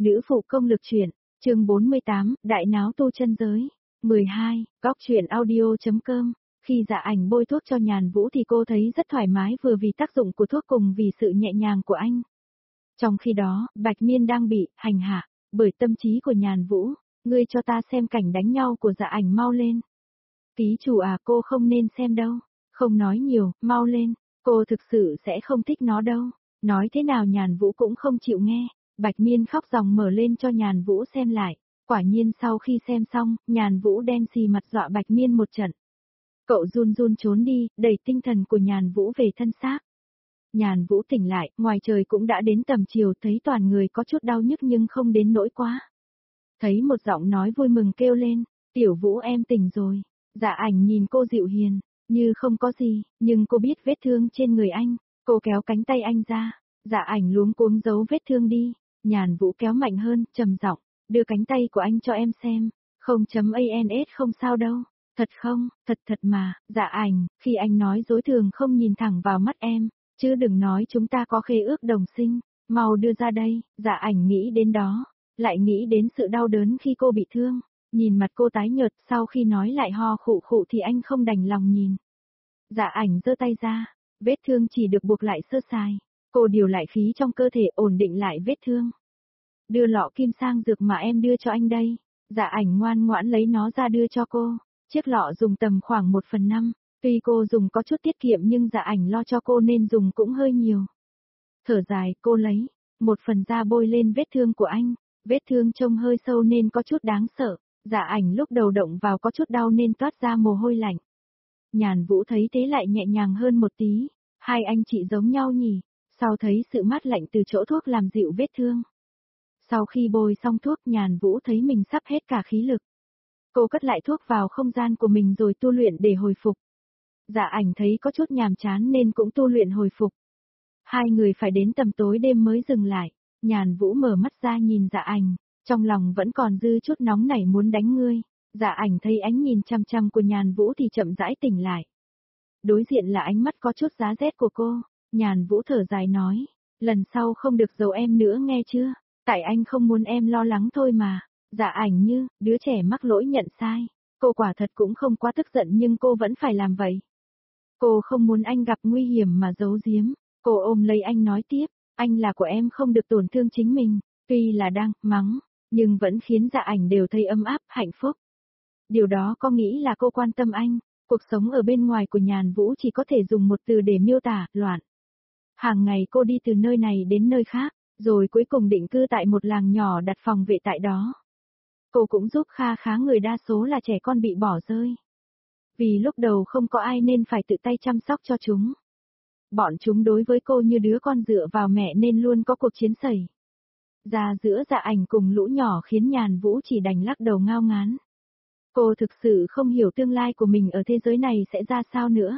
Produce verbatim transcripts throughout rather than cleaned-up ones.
Nữ phụ công lực truyện, chương bốn mươi tám, đại náo tu chân giới. mười hai, góc truyện audio.com. Khi Dạ Ảnh bôi thuốc cho Nhàn Vũ thì cô thấy rất thoải mái, vừa vì tác dụng của thuốc cùng vì sự nhẹ nhàng của anh. Trong khi đó, Bạch Miên đang bị hành hạ bởi tâm trí của Nhàn Vũ. Ngươi cho ta xem cảnh đánh nhau của Dạ Ảnh mau lên. Ký chủ à, cô không nên xem đâu. Không nói nhiều, mau lên. Cô thực sự sẽ không thích nó đâu. Nói thế nào Nhàn Vũ cũng không chịu nghe. Bạch Miên khóc ròng mở lên cho Nhàn Vũ xem lại. Quả nhiên sau khi xem xong, Nhàn Vũ đen xì mặt dọa Bạch Miên một trận. Cậu run run trốn đi, đẩy tinh thần của Nhàn Vũ về thân xác. Nhàn Vũ tỉnh lại, ngoài trời cũng đã đến tầm chiều, thấy toàn người có chút đau nhức nhưng không đến nỗi quá. Thấy một giọng nói vui mừng kêu lên, Tiểu Vũ em tỉnh rồi. Dạ Ảnh nhìn cô dịu hiền, như không có gì, nhưng cô biết vết thương trên người anh. Cô kéo cánh tay anh ra, Dạ Ảnh luống cuống giấu vết thương đi. Nhàn Vũ kéo mạnh hơn, trầm giọng, đưa cánh tay của anh cho em xem. Không chấm ans không sao đâu. Thật không, thật thật mà. Dạ Ảnh, khi anh nói dối thường không nhìn thẳng vào mắt em, chứ đừng nói chúng ta có khế ước đồng sinh. Mau đưa ra đây. Dạ Ảnh nghĩ đến đó, lại nghĩ đến sự đau đớn khi cô bị thương. Nhìn mặt cô tái nhợt, sau khi nói lại ho khụ khụ thì anh không đành lòng nhìn. Dạ Ảnh giơ tay ra, vết thương chỉ được buộc lại sơ sài. Cô điều lại khí trong cơ thể, ổn định lại vết thương. Đưa lọ kim sang dược mà em đưa cho anh đây. Dạ Ảnh ngoan ngoãn lấy nó ra đưa cho cô. Chiếc lọ dùng tầm khoảng một phần năm. Tuy cô dùng có chút tiết kiệm nhưng Dạ Ảnh lo cho cô nên dùng cũng hơi nhiều. Thở dài, cô lấy một phần ra bôi lên vết thương của anh. Vết thương trông hơi sâu nên có chút đáng sợ. Dạ Ảnh lúc đầu động vào có chút đau nên toát ra mồ hôi lạnh. Nhàn Vũ thấy thế lại nhẹ nhàng hơn một tí. Hai anh chị giống nhau nhỉ? Sau thấy sự mát lạnh từ chỗ thuốc làm dịu vết thương. Sau khi bôi xong thuốc, Nhàn Vũ thấy mình sắp hết cả khí lực. Cô cất lại thuốc vào không gian của mình rồi tu luyện để hồi phục. Dạ Ảnh thấy có chút nhàm chán nên cũng tu luyện hồi phục. Hai người phải đến tầm tối đêm mới dừng lại. Nhàn Vũ mở mắt ra nhìn Dạ Ảnh, trong lòng vẫn còn dư chút nóng nảy muốn đánh ngươi. Dạ Ảnh thấy ánh nhìn chăm chăm của Nhàn Vũ thì chậm rãi tỉnh lại. Đối diện là ánh mắt có chút giá rét của cô. Nhàn Vũ thở dài nói, lần sau không được giấu em nữa nghe chưa? Tại anh không muốn em lo lắng thôi mà. Dạ Ảnh như, đứa trẻ mắc lỗi nhận sai. Cô quả thật cũng không quá tức giận nhưng cô vẫn phải làm vậy. Cô không muốn anh gặp nguy hiểm mà giấu giếm. Cô ôm lấy anh nói tiếp, anh là của em không được tổn thương chính mình. Tuy là đang mắng, nhưng vẫn khiến Dạ Ảnh đều thấy ấm áp, hạnh phúc. Điều đó có nghĩ là cô quan tâm anh. Cuộc sống ở bên ngoài của Nhàn Vũ chỉ có thể dùng một từ để miêu tả, loạn. Hàng ngày cô đi từ nơi này đến nơi khác, rồi cuối cùng định cư tại một làng nhỏ đặt phòng vệ tại đó. Cô cũng giúp kha khá người đa số là trẻ con bị bỏ rơi. Vì lúc đầu không có ai nên phải tự tay chăm sóc cho chúng. Bọn chúng đối với cô như đứa con dựa vào mẹ nên luôn có cuộc chiến xảy ra giữa Dạ Ảnh cùng lũ nhỏ khiến Nhàn Vũ chỉ đành lắc đầu ngao ngán. Cô thực sự không hiểu tương lai của mình ở thế giới này sẽ ra sao nữa.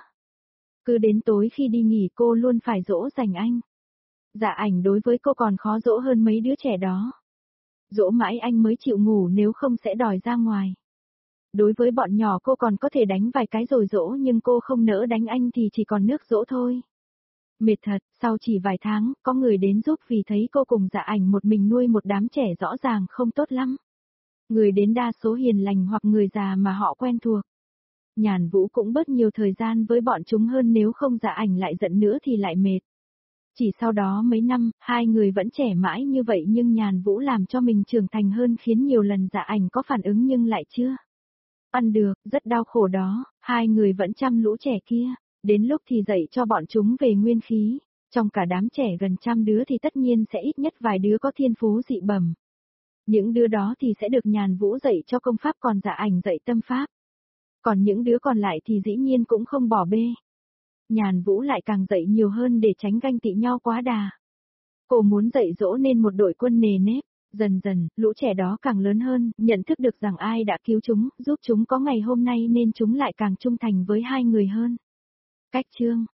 Cứ đến tối khi đi nghỉ cô luôn phải dỗ dành anh. Dạ Ảnh đối với cô còn khó dỗ hơn mấy đứa trẻ đó. Dỗ mãi anh mới chịu ngủ, nếu không sẽ đòi ra ngoài. Đối với bọn nhỏ cô còn có thể đánh vài cái rồi dỗ, nhưng cô không nỡ đánh anh thì chỉ còn nước dỗ thôi. Mệt thật, sau chỉ vài tháng, có người đến giúp vì thấy cô cùng Dạ Ảnh một mình nuôi một đám trẻ rõ ràng không tốt lắm. Người đến đa số hiền lành hoặc người già mà họ quen thuộc. Nhàn Vũ cũng bớt nhiều thời gian với bọn chúng hơn, nếu không Dạ Ảnh lại giận nữa thì lại mệt. Chỉ sau đó mấy năm, hai người vẫn trẻ mãi như vậy nhưng Nhàn Vũ làm cho mình trưởng thành hơn, khiến nhiều lần Dạ Ảnh có phản ứng nhưng lại chưa ăn được, rất đau khổ đó. Hai người vẫn chăm lũ trẻ kia, đến lúc thì dạy cho bọn chúng về nguyên khí. Trong cả đám trẻ gần trăm đứa thì tất nhiên sẽ ít nhất vài đứa có thiên phú dị bẩm. Những đứa đó thì sẽ được Nhàn Vũ dạy cho công pháp, còn Dạ Ảnh dạy tâm pháp. Còn những đứa còn lại thì dĩ nhiên cũng không bỏ bê. Nhàn Vũ lại càng dạy nhiều hơn để tránh ganh tị nhau quá đà. Cô muốn dạy dỗ nên một đội quân nề nếp. Dần dần, lũ trẻ đó càng lớn hơn, nhận thức được rằng ai đã cứu chúng, giúp chúng có ngày hôm nay nên chúng lại càng trung thành với hai người hơn. Cách chương